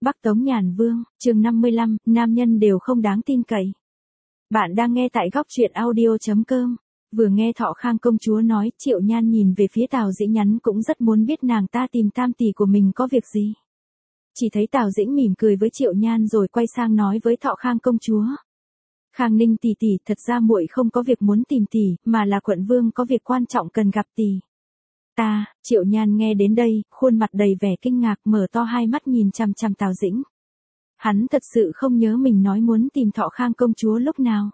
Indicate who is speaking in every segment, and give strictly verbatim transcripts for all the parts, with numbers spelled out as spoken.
Speaker 1: Bắc Tống Nhàn Vương, chương năm mươi lăm, nam nhân đều không đáng tin cậy. Bạn đang nghe tại góc truyện audio chấm com. Vừa nghe Thọ Khang công chúa nói, Triệu Nhan nhìn về phía Tào Dĩnh nhắn cũng rất muốn biết nàng ta tìm tam tỷ của mình có việc gì. Chỉ thấy Tào Dĩnh mỉm cười với Triệu Nhan rồi quay sang nói với Thọ Khang công chúa. Khang Ninh tỷ tỷ, thật ra muội không có việc muốn tìm tỷ, mà là quận vương có việc quan trọng cần gặp tỷ. Ta, Triệu Nhan nghe đến đây, khuôn mặt đầy vẻ kinh ngạc, mở to hai mắt nhìn chằm chằm Tào Dĩnh. Hắn thật sự không nhớ mình nói muốn tìm Thọ Khang công chúa lúc nào.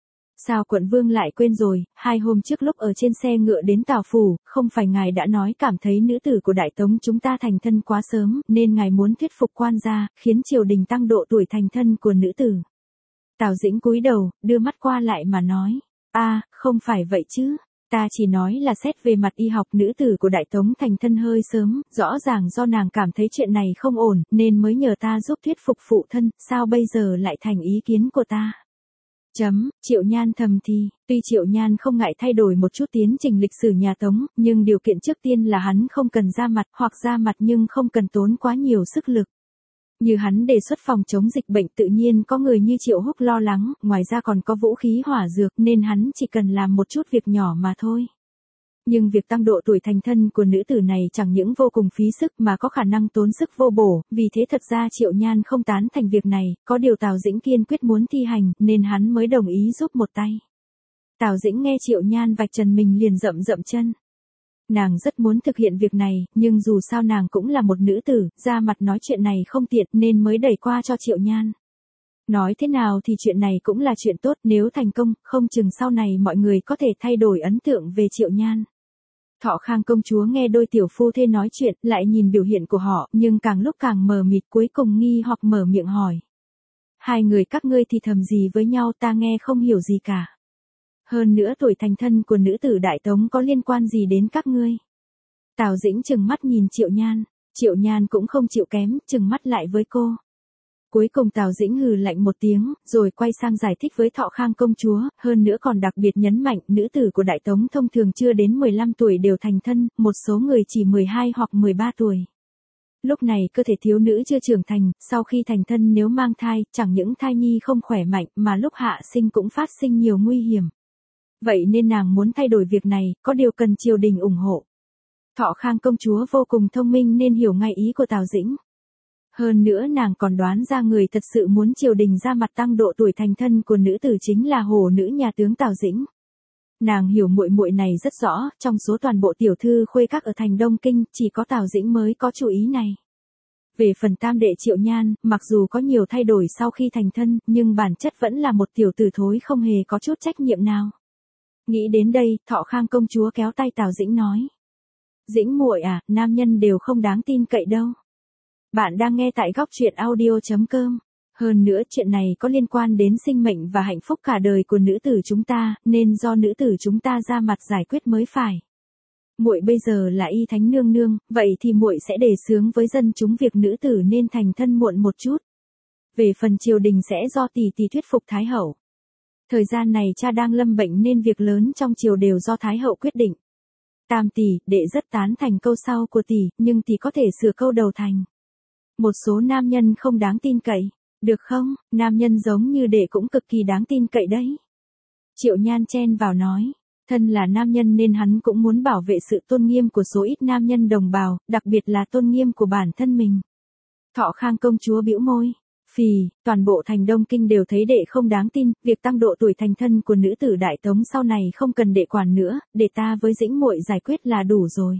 Speaker 1: Sao quận vương lại quên rồi, hai hôm trước lúc ở trên xe ngựa đến Tào Phủ, không phải ngài đã nói cảm thấy nữ tử của Đại Tống chúng ta thành thân quá sớm, nên ngài muốn thuyết phục quan gia, khiến triều đình tăng độ tuổi thành thân của nữ tử. Tào Dĩnh cúi đầu, đưa mắt qua lại mà nói, a, không phải vậy chứ. Ta chỉ nói là xét về mặt y học nữ tử của Đại Tống thành thân hơi sớm, rõ ràng do nàng cảm thấy chuyện này không ổn, nên mới nhờ ta giúp thuyết phục phụ thân, sao bây giờ lại thành ý kiến của ta. Chấm, Triệu Nhan thầm thì, tuy Triệu Nhan không ngại thay đổi một chút tiến trình lịch sử nhà Tống, nhưng điều kiện trước tiên là hắn không cần ra mặt, hoặc ra mặt nhưng không cần tốn quá nhiều sức lực. Như hắn đề xuất phòng chống dịch bệnh tự nhiên có người như Triệu Húc lo lắng, ngoài ra còn có vũ khí hỏa dược nên hắn chỉ cần làm một chút việc nhỏ mà thôi. Nhưng việc tăng độ tuổi thành thân của nữ tử này chẳng những vô cùng phí sức mà có khả năng tốn sức vô bổ, vì thế thật ra Triệu Nhan không tán thành việc này, có điều Tào Dĩnh kiên quyết muốn thi hành nên hắn mới đồng ý giúp một tay. Tào Dĩnh nghe Triệu Nhan vạch trần mình liền rậm rậm chân. Nàng rất muốn thực hiện việc này, nhưng dù sao nàng cũng là một nữ tử, ra mặt nói chuyện này không tiện nên mới đẩy qua cho Triệu Nhan. Nói thế nào thì chuyện này cũng là chuyện tốt, nếu thành công, không chừng sau này mọi người có thể thay đổi ấn tượng về Triệu Nhan. Thọ Khang công chúa nghe đôi tiểu phu thê nói chuyện, lại nhìn biểu hiện của họ, nhưng càng lúc càng mờ mịt, cuối cùng nghi hoặc mở miệng hỏi. Hai người các ngươi thì thầm gì với nhau, ta nghe không hiểu gì cả. Hơn nữa tuổi thành thân của nữ tử Đại Tống có liên quan gì đến các ngươi? Tào Dĩnh trừng mắt nhìn Triệu Nhan, Triệu Nhan cũng không chịu kém, trừng mắt lại với cô. Cuối cùng Tào Dĩnh hừ lạnh một tiếng, rồi quay sang giải thích với Thọ Khang công chúa, hơn nữa còn đặc biệt nhấn mạnh, nữ tử của Đại Tống thông thường chưa đến mười lăm tuổi đều thành thân, một số người chỉ mười hai hoặc mười ba tuổi. Lúc này cơ thể thiếu nữ chưa trưởng thành, sau khi thành thân nếu mang thai, chẳng những thai nhi không khỏe mạnh mà lúc hạ sinh cũng phát sinh nhiều nguy hiểm. Vậy nên nàng muốn thay đổi việc này, có điều cần triều đình ủng hộ. Thọ Khang công chúa vô cùng thông minh nên hiểu ngay ý của Tào Dĩnh. Hơn nữa nàng còn đoán ra người thật sự muốn triều đình ra mặt tăng độ tuổi thành thân của nữ tử chính là hổ nữ nhà tướng Tào Dĩnh. Nàng hiểu muội muội này rất rõ, trong số toàn bộ tiểu thư khuê các ở thành Đông Kinh, chỉ có Tào Dĩnh mới có chú ý này. Về phần tam đệ Triệu Nhan, mặc dù có nhiều thay đổi sau khi thành thân, nhưng bản chất vẫn là một tiểu tử thối không hề có chút trách nhiệm nào. Nghĩ đến đây, Thọ Khang công chúa kéo tay Tào Dĩnh nói. Dĩnh muội à, nam nhân đều không đáng tin cậy đâu. Bạn đang nghe tại góc truyện audio chấm com. Hơn nữa chuyện này có liên quan đến sinh mệnh và hạnh phúc cả đời của nữ tử chúng ta, nên do nữ tử chúng ta ra mặt giải quyết mới phải. Muội bây giờ là y thánh nương nương, vậy thì muội sẽ đề xướng với dân chúng việc nữ tử nên thành thân muộn một chút. Về phần triều đình sẽ do tỷ tỷ thuyết phục Thái hậu. Thời gian này cha đang lâm bệnh nên việc lớn trong triều đều do Thái hậu quyết định. Tam tỷ, đệ rất tán thành câu sau của tỷ, nhưng tỷ có thể sửa câu đầu thành. Một số nam nhân không đáng tin cậy, được không? Nam nhân giống như đệ cũng cực kỳ đáng tin cậy đấy. Triệu Nhan chen vào nói, thân là nam nhân nên hắn cũng muốn bảo vệ sự tôn nghiêm của số ít nam nhân đồng bào, đặc biệt là tôn nghiêm của bản thân mình. Thọ Khang công chúa bĩu môi. Phì, toàn bộ thành Đông Kinh đều thấy đệ không đáng tin, việc tăng độ tuổi thành thân của nữ tử Đại Tống sau này không cần đệ quản nữa, để ta với Dĩnh muội giải quyết là đủ rồi.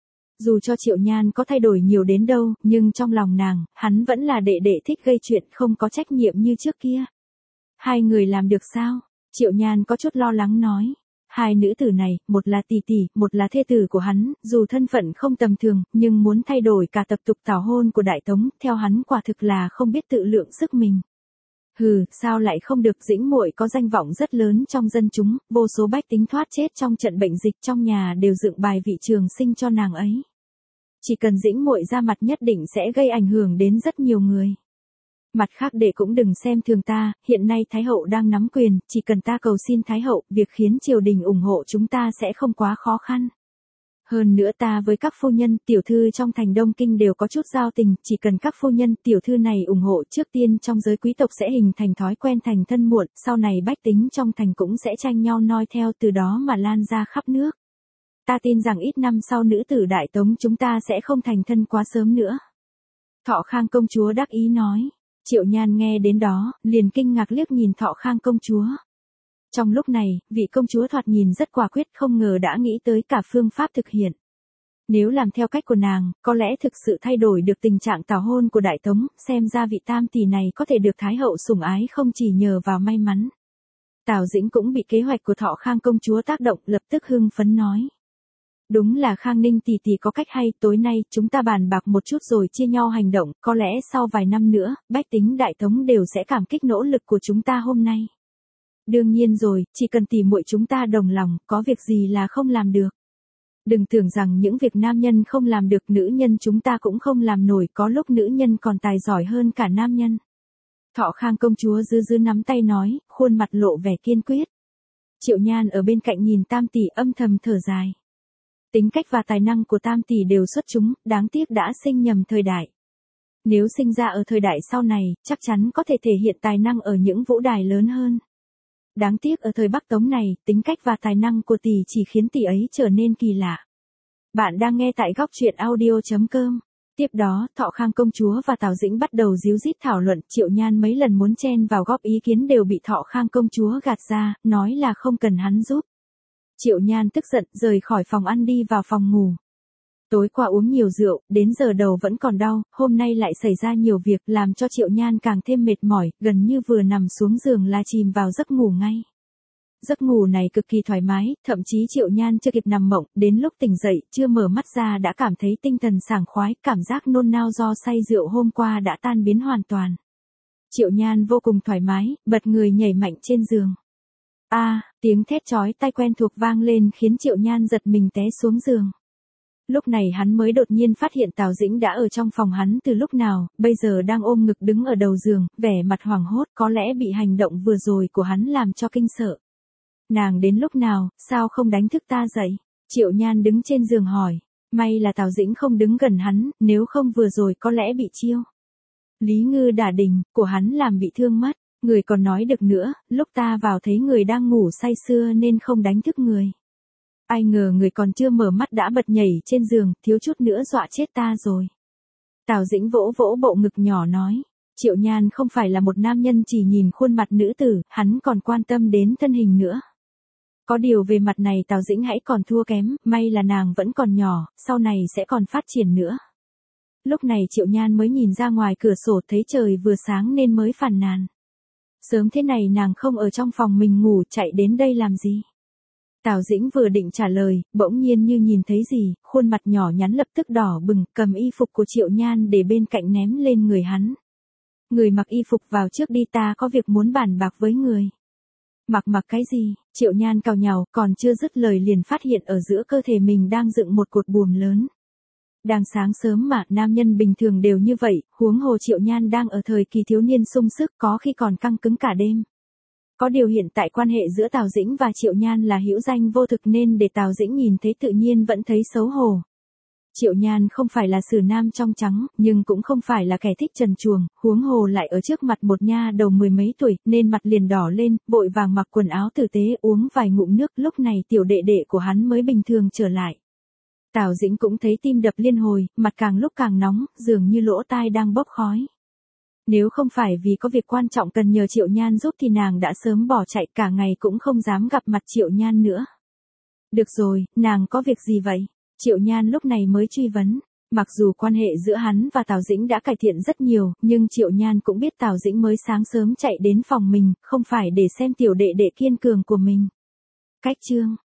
Speaker 1: Dù cho Triệu Nhan có thay đổi nhiều đến đâu, nhưng trong lòng nàng, hắn vẫn là đệ đệ thích gây chuyện không có trách nhiệm như trước kia. Hai người làm được sao? Triệu Nhan có chút lo lắng nói. Hai nữ tử này, một là tỷ tỷ, một là thê tử của hắn, dù thân phận không tầm thường, nhưng muốn thay đổi cả tập tục tảo hôn của Đại Tống, theo hắn quả thực là không biết tự lượng sức mình. Hừ, sao lại không được, Dĩnh muội có danh vọng rất lớn trong dân chúng, vô số bách tính thoát chết trong trận bệnh dịch trong nhà đều dựng bài vị trường sinh cho nàng ấy. Chỉ cần Dĩnh muội ra mặt nhất định sẽ gây ảnh hưởng đến rất nhiều người. Mặt khác đệ cũng đừng xem thường ta, hiện nay Thái hậu đang nắm quyền, chỉ cần ta cầu xin Thái hậu, việc khiến triều đình ủng hộ chúng ta sẽ không quá khó khăn. Hơn nữa ta với các phu nhân, tiểu thư trong thành Đông Kinh đều có chút giao tình, chỉ cần các phu nhân, tiểu thư này ủng hộ trước tiên trong giới quý tộc sẽ hình thành thói quen thành thân muộn, sau này bách tính trong thành cũng sẽ tranh nhau noi theo từ đó mà lan ra khắp nước. Ta tin rằng ít năm sau nữ tử Đại Tống chúng ta sẽ không thành thân quá sớm nữa. Thọ Khang công chúa đắc ý nói. Triệu Nhan nghe đến đó, liền kinh ngạc liếc nhìn Thọ Khang công chúa. Trong lúc này, vị công chúa thoạt nhìn rất quả quyết, không ngờ đã nghĩ tới cả phương pháp thực hiện. Nếu làm theo cách của nàng, có lẽ thực sự thay đổi được tình trạng tảo hôn của Đại Tống, xem ra vị tam tỷ này có thể được Thái hậu sủng ái không chỉ nhờ vào may mắn. Tào Dĩnh cũng bị kế hoạch của Thọ Khang công chúa tác động, lập tức hưng phấn nói. Đúng là Khang Ninh tỷ tỷ có cách hay, tối nay chúng ta bàn bạc một chút rồi chia nhau hành động, có lẽ sau vài năm nữa, bách tính Đại Tống đều sẽ cảm kích nỗ lực của chúng ta hôm nay. Đương nhiên rồi, chỉ cần tỉ muội chúng ta đồng lòng, có việc gì là không làm được. Đừng tưởng rằng những việc nam nhân không làm được, nữ nhân chúng ta cũng không làm nổi, có lúc nữ nhân còn tài giỏi hơn cả nam nhân. Thọ Khang công chúa giữ giữ nắm tay nói, khuôn mặt lộ vẻ kiên quyết. Triệu Nhan ở bên cạnh nhìn tam tỷ âm thầm thở dài. Tính cách và tài năng của tam tỷ đều xuất chúng, đáng tiếc đã sinh nhầm thời đại. Nếu sinh ra ở thời đại sau này, chắc chắn có thể thể hiện tài năng ở những vũ đài lớn hơn. Đáng tiếc ở thời Bắc Tống này, tính cách và tài năng của tỷ chỉ khiến tỷ ấy trở nên kỳ lạ. Bạn đang nghe tại góc truyện audio chấm com. Tiếp đó, Thọ Khang công chúa và Tào Dĩnh bắt đầu díu dít thảo luận, Triệu Nhan mấy lần muốn chen vào góp ý kiến đều bị Thọ Khang công chúa gạt ra, nói là không cần hắn giúp. Triệu Nhan tức giận, rời khỏi phòng ăn đi vào phòng ngủ. Tối qua uống nhiều rượu, đến giờ đầu vẫn còn đau, hôm nay lại xảy ra nhiều việc, làm cho Triệu Nhan càng thêm mệt mỏi, gần như vừa nằm xuống giường là chìm vào giấc ngủ ngay. Giấc ngủ này cực kỳ thoải mái, thậm chí Triệu Nhan chưa kịp nằm mộng, đến lúc tỉnh dậy, chưa mở mắt ra đã cảm thấy tinh thần sảng khoái, cảm giác nôn nao do say rượu hôm qua đã tan biến hoàn toàn. Triệu Nhan vô cùng thoải mái, bật người nhảy mạnh trên giường. A, à, tiếng thét chói tai quen thuộc vang lên khiến Triệu Nhan giật mình té xuống giường. Lúc này hắn mới đột nhiên phát hiện Tào Dĩnh đã ở trong phòng hắn từ lúc nào, bây giờ đang ôm ngực đứng ở đầu giường, vẻ mặt hoảng hốt, có lẽ bị hành động vừa rồi của hắn làm cho kinh sợ. Nàng đến lúc nào, sao không đánh thức ta dậy? Triệu Nhan đứng trên giường hỏi. May là Tào Dĩnh không đứng gần hắn, nếu không vừa rồi có lẽ bị chiêu Lý Ngư đả đình của hắn làm bị thương mất. Người còn nói được nữa, lúc ta vào thấy người đang ngủ say sưa nên không đánh thức người. Ai ngờ người còn chưa mở mắt đã bật nhảy trên giường, thiếu chút nữa dọa chết ta rồi. Tào Dĩnh vỗ vỗ bộ ngực nhỏ nói. Triệu Nhan không phải là một nam nhân chỉ nhìn khuôn mặt nữ tử, hắn còn quan tâm đến thân hình nữa. Có điều về mặt này Tào Dĩnh hãy còn thua kém, may là nàng vẫn còn nhỏ, sau này sẽ còn phát triển nữa. Lúc này Triệu Nhan mới nhìn ra ngoài cửa sổ thấy trời vừa sáng nên mới phàn nàn. Sớm thế này nàng không ở trong phòng mình ngủ, chạy đến đây làm gì? Tào Dĩnh vừa định trả lời, bỗng nhiên như nhìn thấy gì, khuôn mặt nhỏ nhắn lập tức đỏ bừng, cầm y phục của Triệu Nhan để bên cạnh ném lên người hắn. Người mặc y phục vào trước đi, ta có việc muốn bàn bạc với người. Mặc mặc cái gì? Triệu Nhan cào nhào, còn chưa dứt lời liền phát hiện ở giữa cơ thể mình đang dựng một cột buồm lớn. Đang sáng sớm mà, nam nhân bình thường đều như vậy, huống hồ Triệu Nhan đang ở thời kỳ thiếu niên sung sức, có khi còn căng cứng cả đêm. Có điều hiện tại quan hệ giữa Tào Dĩnh và Triệu Nhan là hữu danh vô thực nên để Tào Dĩnh nhìn thấy tự nhiên vẫn thấy xấu hổ. Triệu Nhan không phải là sử nam trong trắng, nhưng cũng không phải là kẻ thích trần truồng, huống hồ lại ở trước mặt một nha đầu mười mấy tuổi, nên mặt liền đỏ lên, vội vàng mặc quần áo tử tế uống vài ngụm nước, lúc này tiểu đệ đệ của hắn mới bình thường trở lại. Tào Dĩnh cũng thấy tim đập liên hồi, mặt càng lúc càng nóng, dường như lỗ tai đang bốc khói. Nếu không phải vì có việc quan trọng cần nhờ Triệu Nhan giúp thì nàng đã sớm bỏ chạy, cả ngày cũng không dám gặp mặt Triệu Nhan nữa. Được rồi, nàng có việc gì vậy? Triệu Nhan lúc này mới truy vấn. Mặc dù quan hệ giữa hắn và Tào Dĩnh đã cải thiện rất nhiều, nhưng Triệu Nhan cũng biết Tào Dĩnh mới sáng sớm chạy đến phòng mình, không phải để xem tiểu đệ đệ kiên cường của mình. Cách chương